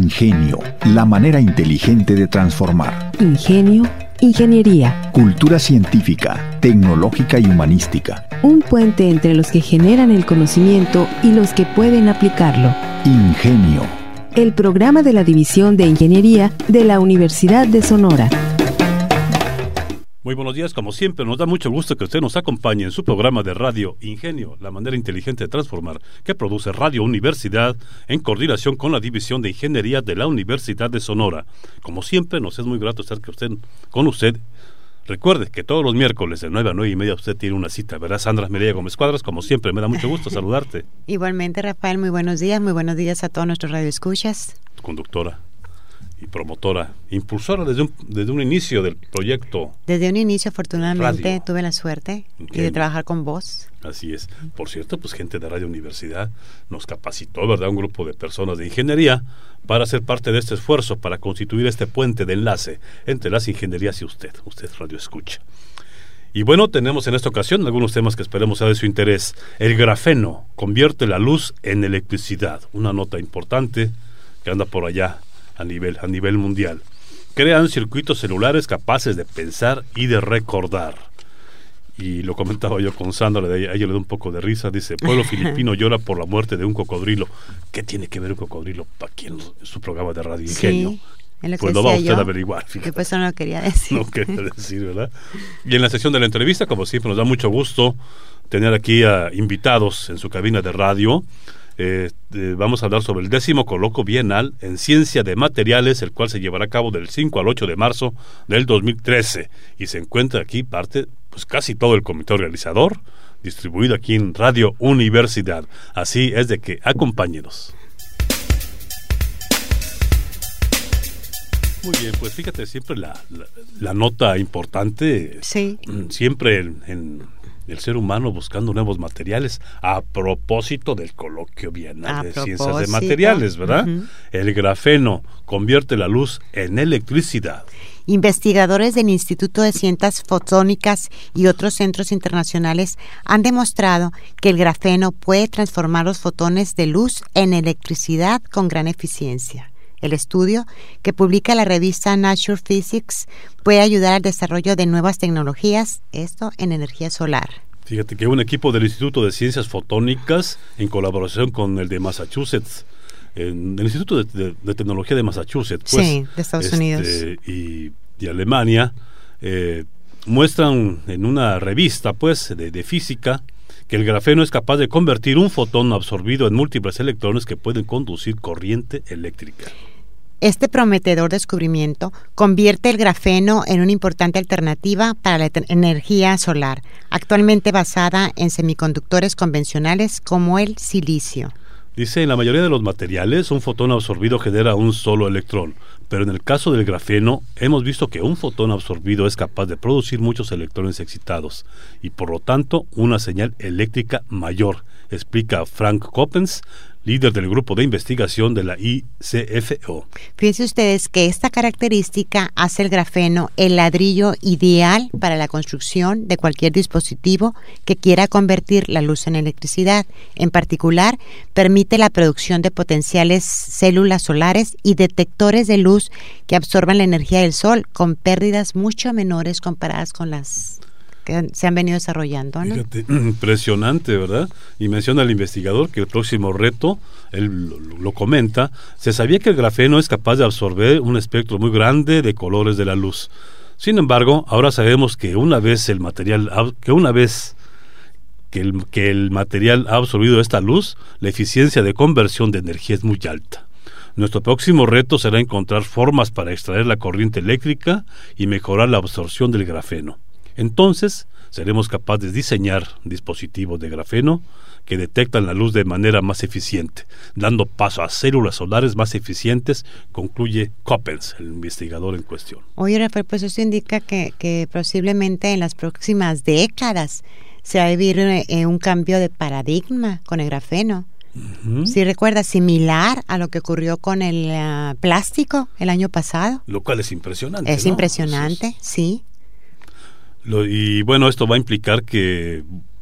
Ingenio, la manera inteligente de transformar. Ingenio, ingeniería. Cultura científica, tecnológica y humanística. Un puente entre los que generan el conocimiento y los que pueden aplicarlo. Ingenio. El programa de la División de Ingeniería de la Universidad de Sonora. Muy buenos días, como siempre, nos da mucho gusto que usted nos acompañe en su programa de radio Ingenio, la manera inteligente de transformar, que produce Radio Universidad en coordinación con la División de Ingeniería de la Universidad de Sonora. Como siempre, nos es muy grato estar con usted. Recuerde que todos los miércoles de 9 a 9 y media usted tiene una cita, ¿verdad, Sandra Mireya Gómez Cuadras? Como siempre, me da mucho gusto saludarte. Igualmente, Rafael, muy buenos días a todos nuestros radioescuchas. Conductora y promotora, impulsora desde un inicio del proyecto. Desde un inicio, afortunadamente, radio. Tuve la suerte de trabajar con vos. Así es. Por cierto, pues gente de Radio Universidad nos capacitó, ¿verdad? Un grupo de personas de ingeniería para ser parte de este esfuerzo, para constituir este puente de enlace entre las ingenierías y usted radio escucha. Y bueno, tenemos en esta ocasión algunos temas que esperemos sea de su interés. El grafeno convierte la luz en electricidad, una nota importante que anda por allá a nivel mundial. Crean circuitos celulares capaces de pensar y de recordar. Y lo comentaba yo con Sandra, a ella le da un poco de risa, dice, pueblo filipino llora por la muerte de un cocodrilo. ¿Qué tiene que ver un cocodrilo aquí en su programa de Radio Ingenio? Sí, en lo pues que lo va decía usted yo, a averiguar. que pues eso no lo quería decir. No quería decir, ¿verdad? Y en la sección de la entrevista, como siempre, nos da mucho gusto tener aquí a invitados en su cabina de radio. Vamos a hablar sobre el 10º Coloquio Bienal en Ciencia de Materiales, el cual se llevará a cabo del 5 al 8 de marzo del 2013. Y se encuentra aquí pues casi todo el comité organizador, distribuido aquí en Radio Universidad. Así es de que acompáñenos. Muy bien, pues fíjate, siempre la nota importante, sí. Siempre en el ser humano buscando nuevos materiales, a propósito del Coloquio Bienal de Ciencias de Materiales, ¿verdad? Uh-huh. El grafeno convierte la luz en electricidad. Investigadores del Instituto de Ciencias Fotónicas y otros centros internacionales han demostrado que el grafeno puede transformar los fotones de luz en electricidad con gran eficiencia. El estudio, que publica la revista Nature Physics, puede ayudar al desarrollo de nuevas tecnologías, esto en energía solar. Fíjate que un equipo del Instituto de Ciencias Fotónicas, en colaboración con el de Massachusetts, el Instituto de Tecnología de Massachusetts, pues, sí, de Estados Unidos, y Alemania, muestran en una revista, pues, de física, que el grafeno es capaz de convertir un fotón absorbido en múltiples electrones que pueden conducir corriente eléctrica. Este prometedor descubrimiento convierte el grafeno en una importante alternativa para la energía solar, actualmente basada en semiconductores convencionales como el silicio. Dice, en la mayoría de los materiales, un fotón absorbido genera un solo electrón, pero en el caso del grafeno, hemos visto que un fotón absorbido es capaz de producir muchos electrones excitados, y por lo tanto, una señal eléctrica mayor, explica Frank Coppens, líder del grupo de investigación de la ICFO. Fíjense ustedes que esta característica hace el grafeno el ladrillo ideal para la construcción de cualquier dispositivo que quiera convertir la luz en electricidad. En particular, permite la producción de potenciales células solares y detectores de luz que absorban la energía del sol con pérdidas mucho menores comparadas con las que se han venido desarrollando, ¿no? Fíjate, impresionante, ¿verdad? Y menciona el investigador que el próximo reto, él lo comenta, se sabía que el grafeno es capaz de absorber un espectro muy grande de colores de la luz. Sin embargo, ahora sabemos que una vez el material ha absorbido esta luz, la eficiencia de conversión de energía es muy alta. Nuestro próximo reto será encontrar formas para extraer la corriente eléctrica y mejorar la absorción del grafeno. Entonces, seremos capaces de diseñar dispositivos de grafeno que detectan la luz de manera más eficiente, dando paso a células solares más eficientes, concluye Coppens, el investigador en cuestión. Oye, Rafael, pues eso indica que posiblemente en las próximas décadas se va a vivir un cambio de paradigma con el grafeno. Uh-huh. Si recuerdas, similar a lo que ocurrió con el plástico el año pasado. Lo cual es impresionante, Es, ¿no? Impresionante, sí. Y bueno, esto va a implicar que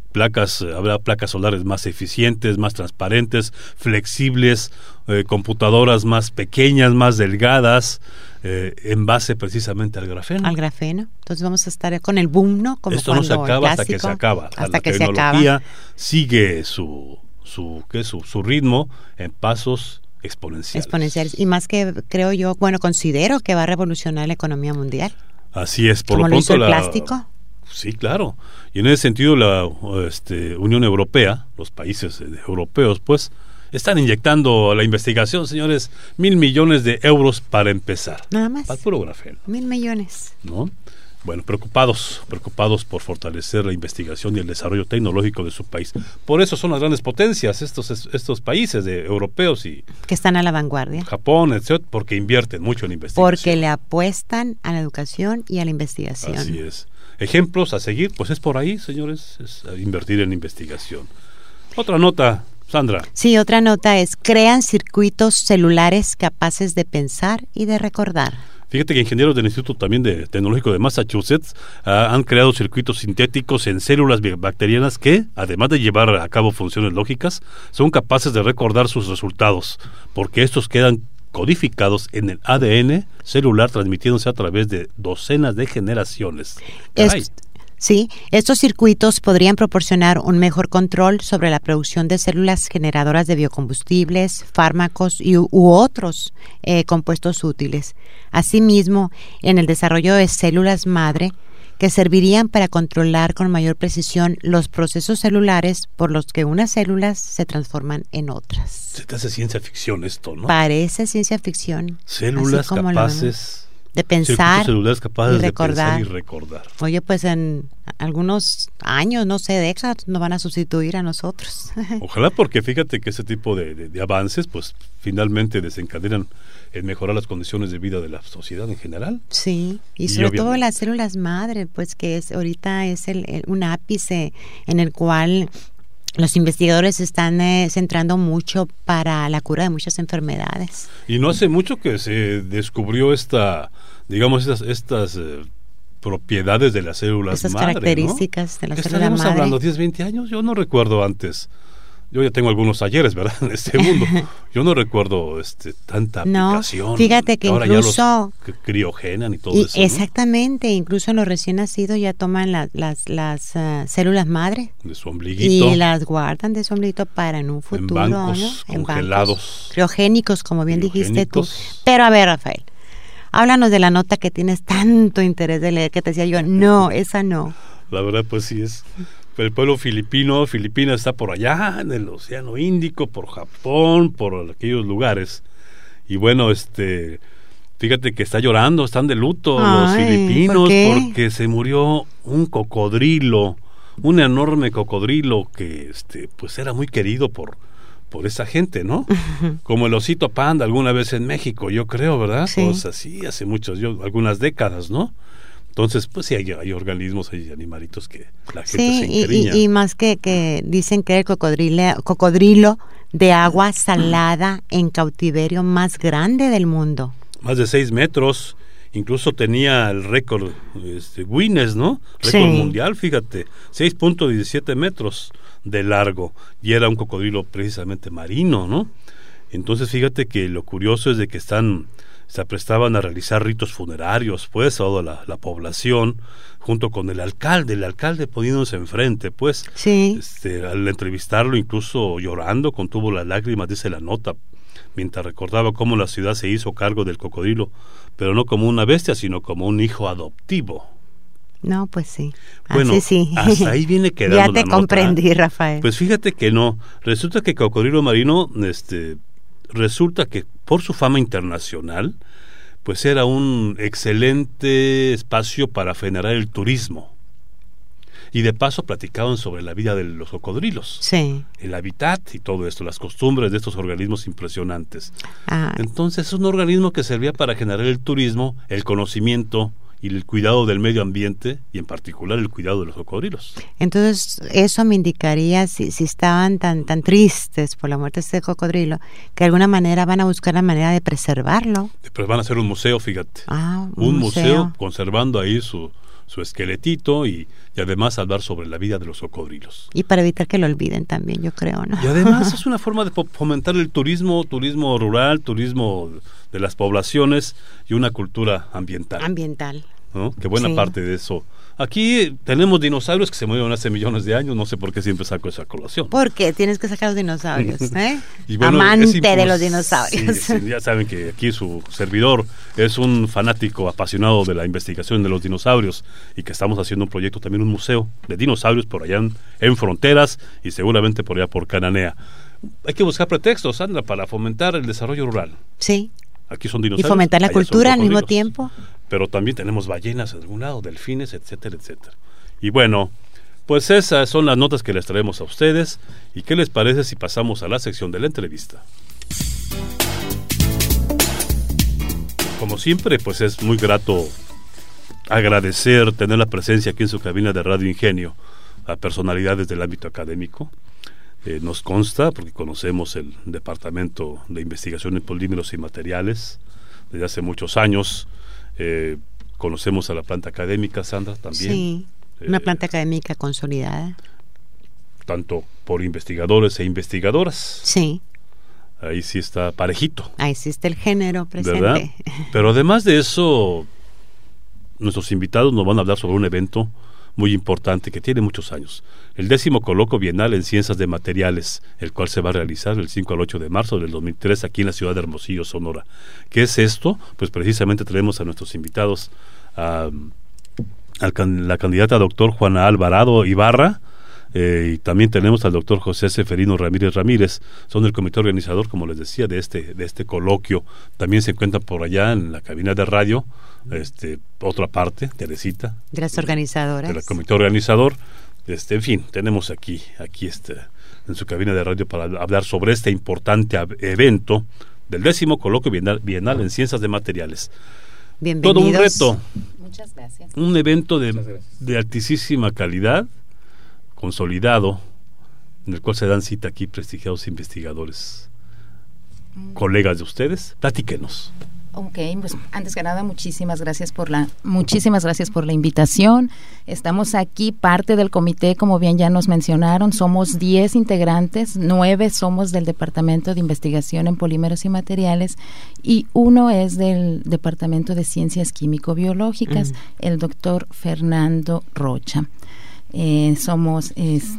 habrá placas solares más eficientes, más transparentes, flexibles, computadoras más pequeñas, más delgadas, en base precisamente al grafeno. Al grafeno. Entonces vamos a estar con el boom, ¿no? Como esto no se acaba hasta que se acaba. Hasta que se acaba. La tecnología sigue su ritmo en pasos exponenciales. Y más que, creo yo, considero que va a revolucionar la economía mundial. Así es. Por como lo pronto el plástico. Sí, claro. Y en ese sentido la Unión Europea, los países europeos, pues, están inyectando a la investigación, señores, 1,000 millones de euros para empezar. Nada más. Para puro grafeno. 1,000 millones. ¿No? Bueno, preocupados por fortalecer la investigación y el desarrollo tecnológico de su país. Por eso son las grandes potencias estos países europeos y que están a la vanguardia. Japón, etcétera, porque invierten mucho en investigación. Porque le apuestan a la educación y a la investigación. Así es. Ejemplos a seguir, pues es por ahí, señores, es invertir en investigación. Otra nota, Sandra. Sí, otra nota es: crean circuitos celulares capaces de pensar y de recordar. Fíjate que ingenieros del Instituto también Tecnológico de Massachusetts han creado circuitos sintéticos en células bacterianas que, además de llevar a cabo funciones lógicas, son capaces de recordar sus resultados, porque estos quedan codificados en el ADN celular, transmitiéndose a través de docenas de generaciones. Sí, estos circuitos podrían proporcionar un mejor control sobre la producción de células generadoras de biocombustibles, fármacos u otros compuestos útiles. Asimismo, en el desarrollo de células madre que servirían para controlar con mayor precisión los procesos celulares por los que unas células se transforman en otras. Se te hace ciencia ficción esto, ¿no? Parece ciencia ficción. Células capaces de pensar celulares capaces y recordar. De pensar y recordar. Oye, pues en algunos años, no sé, décadas, nos van a sustituir a nosotros. Ojalá, porque fíjate que ese tipo de avances, pues finalmente desencadenan en mejorar las condiciones de vida de la sociedad en general. Sí, y sobre todo las células madre, pues que ahorita es un ápice en el cual los investigadores se están centrando mucho para la cura de muchas enfermedades. Y no hace mucho que se descubrió estas propiedades de las células esas madre, características, ¿no? De la célula madre. ¿Estamos hablando 10, 20 años? Yo no recuerdo antes. Yo ya tengo algunos talleres, ¿verdad? En este mundo. Yo no recuerdo tanta aplicación. No, fíjate que ahora incluso ya los criogenan y todo eso, ¿no? Exactamente, incluso en los recién nacidos ya toman las células madre de su ombliguito y las guardan de su ombliguito para en un futuro, en bancos, ¿no? Congelados, bancos criogénicos, como bien dijiste tú. Pero a ver, Rafael, háblanos de la nota que tienes tanto interés de leer, que te decía yo, no, esa no. La verdad, pues sí es. El pueblo Filipinas está por allá en el Océano Índico, por Japón, por aquellos lugares. Y bueno, fíjate que está llorando, están de luto los filipinos porque se murió un cocodrilo, un enorme cocodrilo que pues era muy querido por esa gente, ¿no? Como el osito panda alguna vez en México, yo creo, ¿verdad? Sí. Pues así hace algunas décadas, ¿no? Entonces, pues sí, hay organismos, hay animalitos que la gente se encariña. Y más que dicen que el cocodrilo de agua salada en cautiverio más grande del mundo. Más de 6 metros, incluso tenía el récord Guinness, ¿no? Récord mundial, fíjate, 6.17 metros de largo, y era un cocodrilo precisamente marino, ¿no? Entonces, fíjate que lo curioso es de que se aprestaban a realizar ritos funerarios, pues, toda la población, junto con el alcalde poniéndose enfrente, pues, sí. Al entrevistarlo, incluso llorando, contuvo las lágrimas, dice la nota, mientras recordaba cómo la ciudad se hizo cargo del cocodrilo, pero no como una bestia, sino como un hijo adoptivo. No, pues sí. Bueno, así sí. Hasta ahí viene quedando ya te la comprendí, nota. Rafael. Pues fíjate que no. Resulta que cocodrilo marino, resulta que por su fama internacional, pues era un excelente espacio para generar el turismo. Y de paso platicaban sobre la vida de los cocodrilos, sí. El hábitat y todo esto, las costumbres de estos organismos impresionantes. Entonces es un organismo que servía para generar el turismo, el conocimiento y el cuidado del medio ambiente, y en particular el cuidado de los cocodrilos. Entonces eso me indicaría, si estaban tan tristes por la muerte de este cocodrilo, que de alguna manera van a buscar la manera de preservarlo. Pues van a hacer un museo, fíjate. Un museo conservando ahí su su esqueletito y además hablar sobre la vida de los cocodrilos. Y para evitar que lo olviden también, yo creo, ¿no? Y además es una forma de fomentar el turismo rural, turismo de las poblaciones y una cultura ambiental. Ambiental. ¿No? Que buena parte de eso. Aquí tenemos dinosaurios que se murieron hace millones de años, no sé por qué siempre saco esa colación. ¿Por qué? Tienes que sacar los dinosaurios, ¿eh? Y bueno, amante de los dinosaurios. Sí, ya saben que aquí su servidor es un fanático apasionado de la investigación de los dinosaurios y que estamos haciendo un proyecto, también un museo de dinosaurios por allá en Fronteras y seguramente por allá por Cananea. Hay que buscar pretextos, Sandra, para fomentar el desarrollo rural. Sí. Aquí son dinosaurios. Y fomentar la cultura al mismo tiempo. Pero también tenemos ballenas en algún lado, delfines, etcétera, etcétera. Y bueno, pues esas son las notas que les traemos a ustedes. ¿Y qué les parece si pasamos a la sección de la entrevista? Como siempre, pues es muy grato agradecer tener la presencia aquí en su cabina de Radio Ingenio a personalidades del ámbito académico. Nos consta, porque conocemos el Departamento de Investigación en Polímeros y Materiales desde hace muchos años. Conocemos a la planta académica, Sandra, también. Sí, una planta académica consolidada. Tanto por investigadores e investigadoras. Sí. Ahí sí está parejito. Ahí sí está el género presente. ¿Verdad? Pero además de eso, nuestros invitados nos van a hablar sobre un evento muy importante que tiene muchos años. El 10º Coloquio Bienal en Ciencias de Materiales, el cual se va a realizar del 5 al 8 de marzo del 2003 aquí en la ciudad de Hermosillo, Sonora. ¿Qué es esto? Pues precisamente tenemos a nuestros invitados a la candidata doctor Juana Alvarado Ibarra, y también tenemos al doctor José Seferino Ramírez, son el comité organizador, como les decía, de este coloquio. También se encuentra por allá en la cabina de radio, otra parte, Teresita. De las organizadoras. Del comité organizador. En fin, tenemos aquí en su cabina de radio para hablar sobre este importante evento del 10º Coloquio Bienal en Ciencias de Materiales. Bienvenidos. Todo un reto. Muchas gracias. Un evento de altísima calidad, consolidado, en el cual se dan cita aquí prestigiados investigadores, colegas de ustedes. Platíquenos. Ok, pues antes que nada muchísimas gracias por la invitación. Estamos aquí parte del comité, como bien ya nos mencionaron, somos 10 integrantes, 9 somos del Departamento de Investigación en Polímeros y Materiales y 1 es del Departamento de Ciencias Químico-Biológicas, el doctor Fernando Rocha. Somos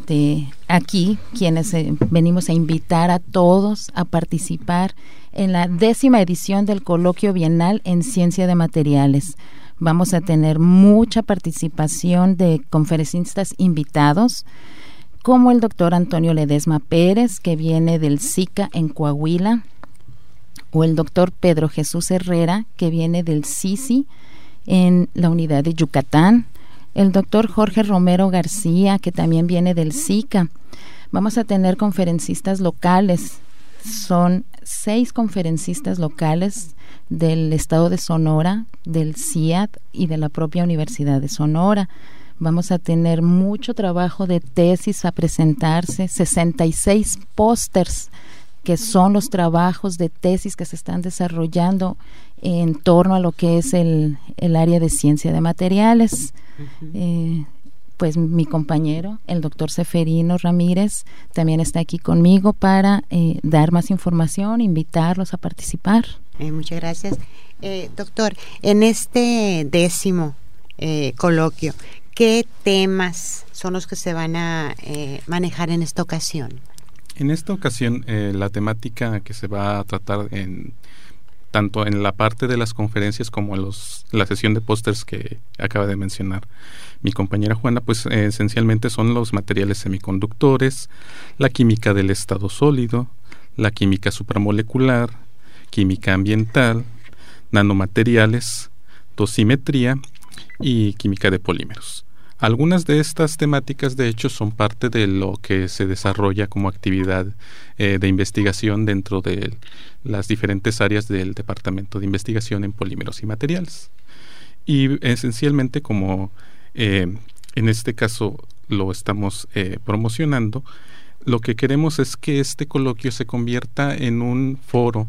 aquí quienes venimos a invitar a todos a participar en la 10ª edición del Coloquio Bienal en Ciencia de Materiales. Vamos a tener mucha participación de conferencistas invitados, como el doctor Antonio Ledesma Pérez, que viene del SICA en Coahuila, o el doctor Pedro Jesús Herrera, que viene del CICI en la unidad de Yucatán, el doctor Jorge Romero García, que también viene del SICA. Vamos a tener conferencistas locales, son 6 conferencistas locales del estado de Sonora, del CIAD y de la propia Universidad de Sonora. Vamos a tener mucho trabajo de tesis a presentarse, 66 pósters que son los trabajos de tesis que se están desarrollando en torno a lo que es el área de ciencia de materiales. Pues mi compañero, el doctor Seferino Ramírez, también está aquí conmigo para dar más información, invitarlos a participar. Muchas gracias. Doctor, en este 10º coloquio, ¿qué temas son los que se van a manejar en esta ocasión? En esta ocasión, la temática que se va a tratar tanto en la parte de las conferencias como en la sesión de pósters que acaba de mencionar mi compañera Juana, pues esencialmente son los materiales semiconductores, la química del estado sólido, la química supramolecular, química ambiental, nanomateriales, dosimetría y química de polímeros. Algunas de estas temáticas, de hecho, son parte de lo que se desarrolla como actividad de investigación dentro de las diferentes áreas del Departamento de Investigación en Polímeros y Materiales. Y esencialmente, como en este caso lo estamos promocionando, lo que queremos es que este coloquio se convierta en un foro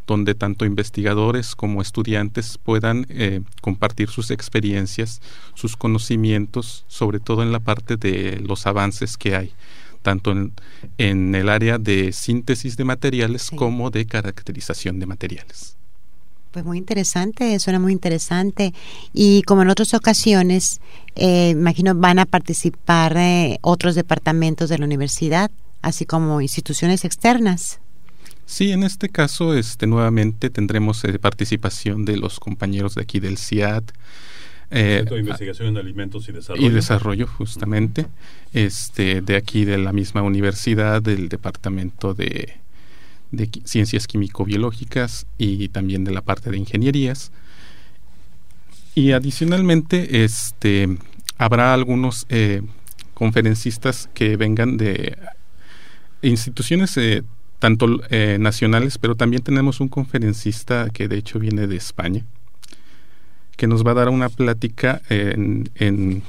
donde tanto investigadores como estudiantes puedan compartir sus experiencias, sus conocimientos, sobre todo en la parte de los avances que hay, tanto en el área de síntesis de materiales como de caracterización de materiales. Pues muy interesante, suena muy interesante. Y como en otras ocasiones, imagino van a participar otros departamentos de la universidad, así como instituciones externas. Sí, en este caso nuevamente tendremos participación de los compañeros de aquí del CIAT, Centro de Investigación en Alimentos y Desarrollo. Y Desarrollo, justamente, de aquí de la misma universidad, del Departamento de Ciencias Químico-Biológicas y también de la parte de Ingenierías. Y adicionalmente habrá algunos conferencistas que vengan de instituciones tanto nacionales, pero también tenemos un conferencista que de hecho viene de España, que nos va a dar una plática en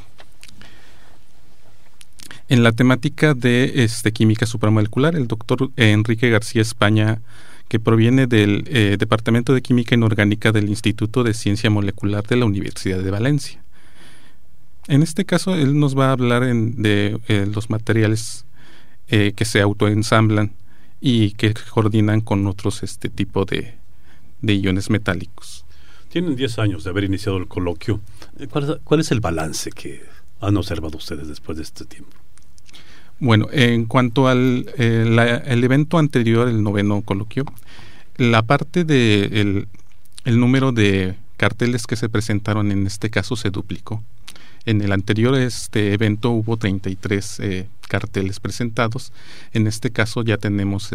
la temática de química supramolecular, el doctor Enrique García España, que proviene del Departamento de Química Inorgánica del Instituto de Ciencia Molecular de la Universidad de Valencia. En este caso, él nos va a hablar de los materiales que se autoensamblan y que coordinan con otros tipo de iones metálicos. Tienen 10 años de haber iniciado el coloquio. ¿Cuál es el balance que han observado ustedes después de este tiempo? Bueno, en cuanto al el evento anterior, el 9º coloquio, la parte de el número de carteles que se presentaron en este caso se duplicó. En el anterior evento hubo 33 carteles presentados. En este caso ya tenemos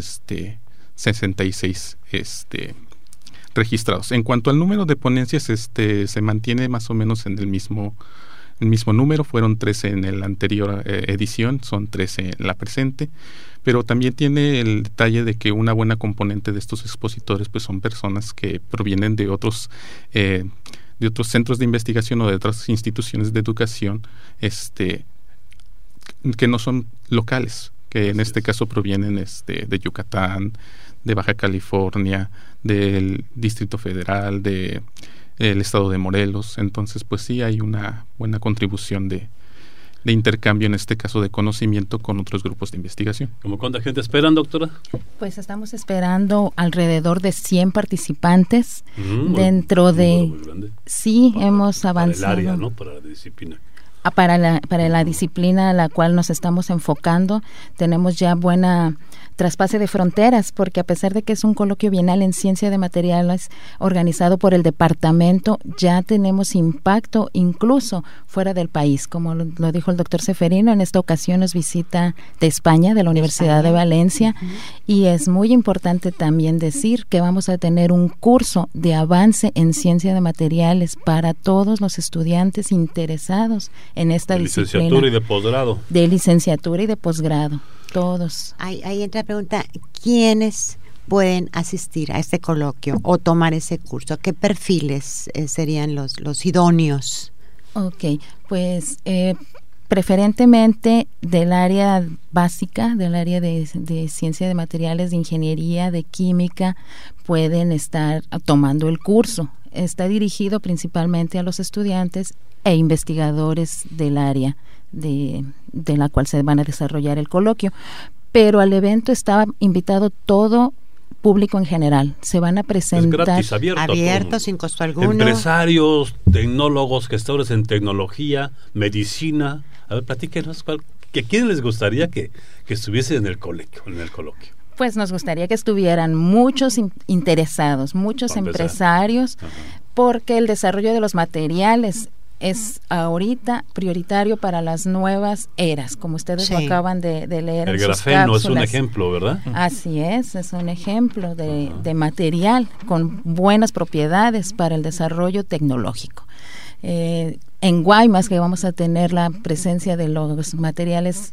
66 registrados. En cuanto al número de ponencias, se mantiene más o menos en el mismo número. Fueron 13 en la anterior edición, son 13 en la presente, pero también tiene el detalle de que una buena componente de estos expositores pues son personas que provienen de otros centros de investigación o de otras instituciones de educación que no son locales, que en este caso provienen de Yucatán, de Baja California, del Distrito Federal, del estado de Morelos. Entonces pues sí hay una buena contribución de intercambio, en este caso de conocimiento, con otros grupos de investigación. ¿Cómo cuánta gente esperan, doctora? Pues estamos esperando alrededor de 100 participantes dentro de... Muy grande. Sí, hemos avanzado. Para el área, ¿no? Para la disciplina. Para la disciplina a la cual nos estamos enfocando, tenemos ya buena traspase de fronteras, porque a pesar de que es un coloquio bienal en ciencia de materiales organizado por el departamento, ya tenemos impacto incluso fuera del país, como lo dijo el doctor Ceferino. En esta ocasión nos visita de España, de la Universidad de Valencia, y es muy importante también decir que vamos a tener un curso de avance en ciencia de materiales para todos los estudiantes interesados en esta disciplina. De licenciatura y de posgrado. De licenciatura y de posgrado, todos. Ahí entra la pregunta, ¿quiénes pueden asistir a este coloquio o tomar ese curso? ¿Qué perfiles serían los idóneos? Ok, pues preferentemente del área básica, del área de ciencia de materiales, de ingeniería, de química, pueden estar tomando el curso. Está dirigido principalmente a los estudiantes e investigadores del área de la cual se van a desarrollar el coloquio, pero al evento estaba invitado todo público en general. Se van a presentar... Es gratis, abierto sin costo alguno. Empresarios, tecnólogos, gestores en tecnología, medicina. A ver, platíquenos, ¿quién les gustaría que estuviese en el coloquio? Pues nos gustaría que estuvieran muchos interesados, muchos empresarios, porque el desarrollo de los materiales es ahorita prioritario para las nuevas eras, como ustedes lo acaban de leer. El grafeno es un ejemplo, ¿verdad? Así es un ejemplo de material con buenas propiedades para el desarrollo tecnológico. En Guaymas, que vamos a tener la presencia de los materiales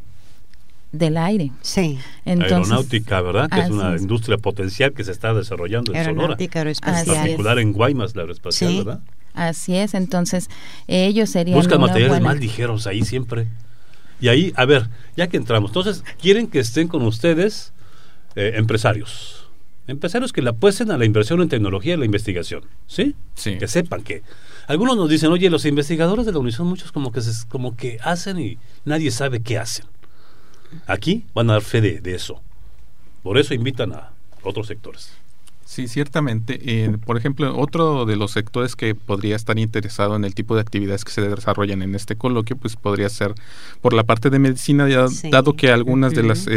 del aire. Sí. Entonces, aeronáutica, ¿verdad? Que es una industria potencial que se está desarrollando en Sonora. Aeronáutica, aeroespacial. En particular en Guaymas, la aeroespacial, ¿verdad? Así es, entonces ellos serían... Buscan materiales más ligeros ahí siempre. Y ahí, a ver, ya que entramos, entonces, quieren que estén con ustedes empresarios, Empresarios que le apuesten a la inversión en tecnología y la investigación, ¿sí? Sí. Que sepan que algunos nos dicen, oye, los investigadores de la UNICEF, muchos como que hacen y nadie sabe qué hacen. Aquí van a dar fe de eso. Por eso invitan a otros sectores. Sí, ciertamente. Por ejemplo, otro de los sectores que podría estar interesado en el tipo de actividades que se desarrollan en este coloquio, pues podría ser por la parte de medicina, dado que algunas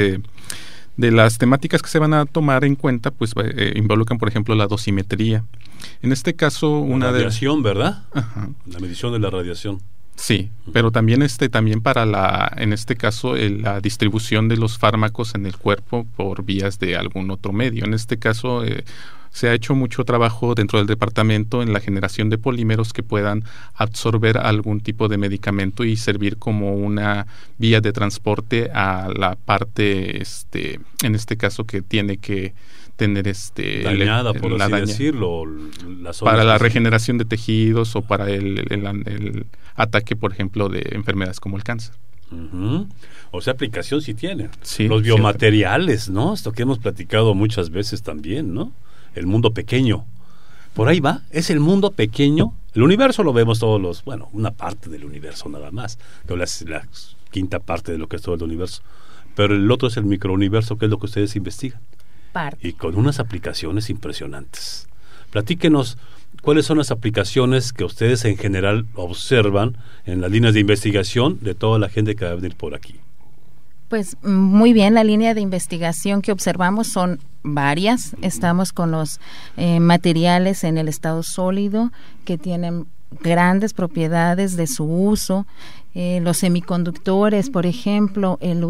de las temáticas que se van a tomar en cuenta, pues involucran, por ejemplo, la dosimetría. En este caso, la radiación, ¿verdad? Ajá. La medición de la radiación. Sí, pero también para en este caso, la distribución de los fármacos en el cuerpo por vías de algún otro medio. En este caso, se ha hecho mucho trabajo dentro del departamento en la generación de polímeros que puedan absorber algún tipo de medicamento y servir como una vía de transporte a la parte, en este caso, que tiene que tener dañada, por así decirlo, para la regeneración de tejidos o para el ataque, por ejemplo, de enfermedades como el cáncer. Uh-huh. O sea, aplicación sí tiene. Sí, los biomateriales, ¿no? Esto que hemos platicado muchas veces también, ¿no? El mundo pequeño. Por ahí va, es el mundo pequeño. El universo lo vemos todos una parte del universo nada más, que es la quinta parte de lo que es todo el universo. Pero el otro es el microuniverso, que es lo que ustedes investigan. Y con unas aplicaciones impresionantes. Platíquenos, ¿cuáles son las aplicaciones que ustedes en general observan en las líneas de investigación de toda la gente que va a venir por aquí? Pues muy bien, la línea de investigación que observamos son varias. Estamos con los materiales en el estado sólido que tienen grandes propiedades de su uso. Los semiconductores, por ejemplo, el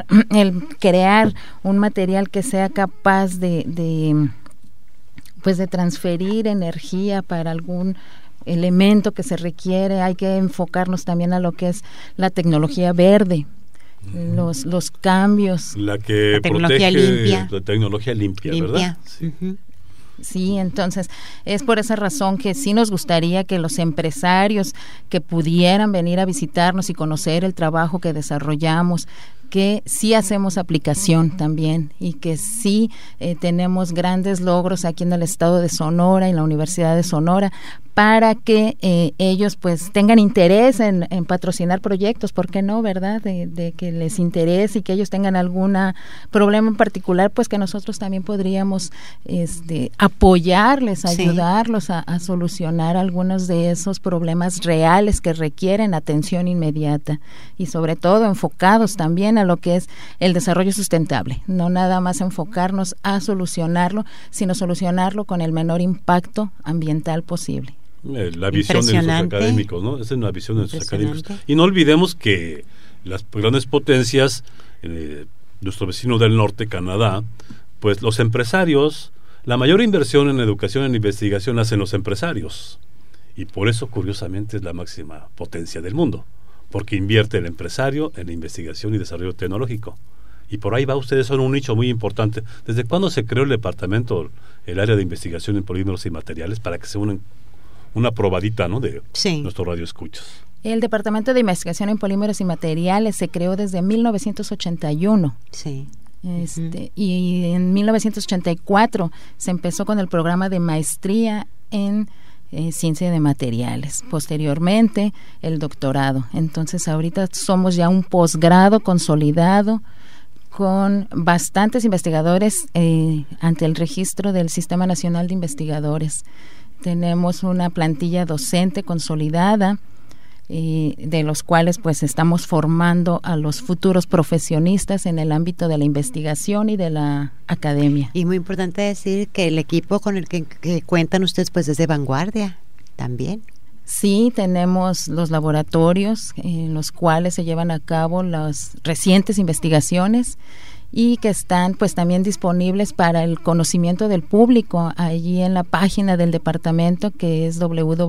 crear un material que sea capaz de transferir energía para algún elemento que se requiere. Hay que enfocarnos también a lo que es la tecnología verde, los cambios. La tecnología limpia. La tecnología limpia, ¿verdad? Sí. Uh-huh. Sí, entonces es por esa razón que sí nos gustaría que los empresarios que pudieran venir a visitarnos y conocer el trabajo que desarrollamos, que sí hacemos aplicación también y que sí tenemos grandes logros aquí en el estado de Sonora, en la Universidad de Sonora, para que ellos pues tengan interés en patrocinar proyectos, ¿por qué no, verdad? De que les interese y que ellos tengan algún problema en particular, pues que nosotros también podríamos apoyarles, ayudarlos a solucionar algunos de esos problemas reales que requieren atención inmediata y sobre todo enfocados también a lo que es el desarrollo sustentable, no nada más enfocarnos a solucionarlo, sino solucionarlo con el menor impacto ambiental posible. La visión de nuestros académicos, ¿no? Esa es una visión de nuestros académicos. Y no olvidemos que las grandes potencias, nuestro vecino del norte, Canadá, pues los empresarios, la mayor inversión en educación e investigación la hacen los empresarios. Y por eso, curiosamente, es la máxima potencia del mundo, porque invierte el empresario en la investigación y desarrollo tecnológico. Y por ahí va, ustedes son un nicho muy importante. ¿Desde cuándo se creó el departamento, el área de investigación en polímeros y materiales, para que se unan una probadita, ¿no?, de nuestro radioescuchas? El Departamento de Investigación en Polímeros y Materiales se creó desde 1981. Sí. Y en 1984 se empezó con el programa de maestría en ciencia de materiales. Posteriormente, el doctorado. Entonces, ahorita somos ya un posgrado consolidado con bastantes investigadores ante el registro del Sistema Nacional de Investigadores. Tenemos una plantilla docente consolidada, de los cuales pues estamos formando a los futuros profesionistas en el ámbito de la investigación y de la academia. Y muy importante decir que el equipo con el que cuentan ustedes pues es de vanguardia también. Sí, tenemos los laboratorios en los cuales se llevan a cabo las recientes investigaciones y que están pues también disponibles para el conocimiento del público allí en la página del departamento, que es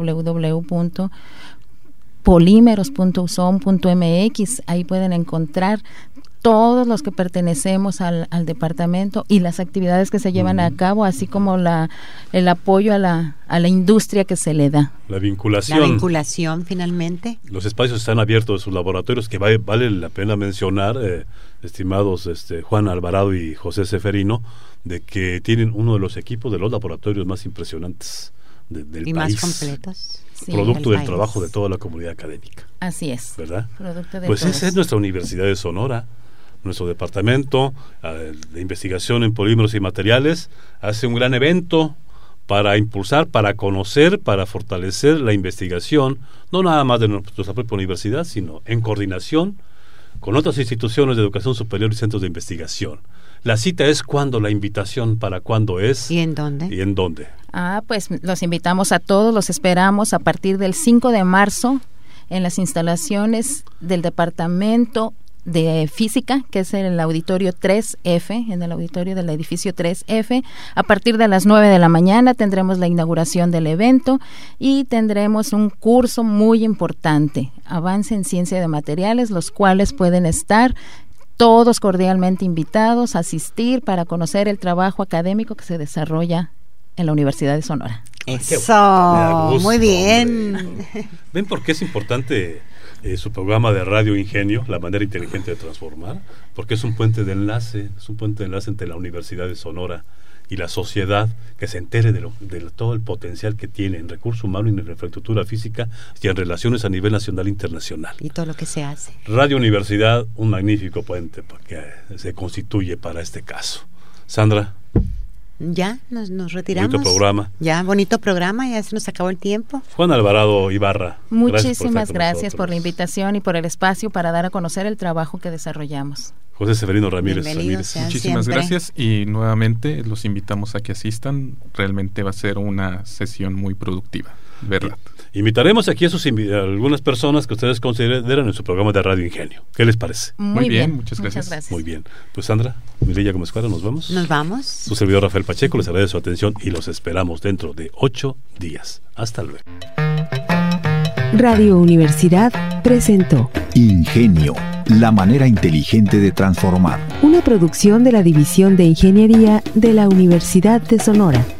www.polimeros.usom.mx. Ahí pueden encontrar todos los que pertenecemos al departamento y las actividades que se llevan a cabo, así como el apoyo a la industria que se le da. La vinculación. La vinculación, finalmente. Los espacios están abiertos de sus laboratorios, que vale la pena mencionar, estimados Juan Alvarado y José Seferino, de que tienen uno de los equipos de los laboratorios más impresionantes del y país. más completos. Sí, Producto del país. trabajo de toda la comunidad académica. Así es. ¿Verdad? Producto de Pues todos. esa es nuestra Universidad de Sonora. Nuestro departamento de investigación en polímeros y materiales hace un gran evento para impulsar, para conocer, para fortalecer la investigación, no nada más de nuestra propia universidad, sino en coordinación con otras instituciones de educación superior y centros de investigación. La cita es cuándo, la invitación para cuándo es. ¿Y en dónde? ¿Y en dónde? Pues los invitamos a todos, los esperamos a partir del 5 de marzo en las instalaciones del Departamento de Física, que es en el auditorio 3F, en el auditorio del edificio 3F. A partir de las 9 de la mañana tendremos la inauguración del evento y tendremos un curso muy importante, Avance en Ciencia de Materiales, los cuales pueden estar todos cordialmente invitados a asistir para conocer el trabajo académico que se desarrolla en la Universidad de Sonora. Eso, Me da gusto, muy bien. hombre. ¿Ven por qué es importante su programa de Radio Ingenio, La Manera Inteligente de Transformar? Porque es un puente de enlace, entre la Universidad de Sonora y la sociedad, que se entere de todo el potencial que tiene en recurso humano y en infraestructura física y en relaciones a nivel nacional e internacional. Y todo lo que se hace. Radio Universidad, un magnífico puente que se constituye para este caso. Sandra. Ya, nos retiramos. Bonito programa. Ya, bonito programa, ya se nos acabó el tiempo. Juan Alvarado Ibarra. Muchísimas gracias por la invitación y por el espacio para dar a conocer el trabajo que desarrollamos. José Severino Ramírez. Muchísimas gracias y nuevamente los invitamos a que asistan. Realmente va a ser una sesión muy productiva, ¿verdad? Invitaremos aquí a algunas personas que ustedes consideran en su programa de Radio Ingenio. ¿Qué les parece? Muy bien, muchas gracias. Muy bien. Pues Sandra, Mireya Gómez Cuadra, ¿nos vamos? Nos vamos. Su servidor Rafael Pacheco les agradece su atención y los esperamos dentro de 8 días. Hasta luego. Radio Universidad presentó Ingenio, la manera inteligente de transformar. Una producción de la División de Ingeniería de la Universidad de Sonora.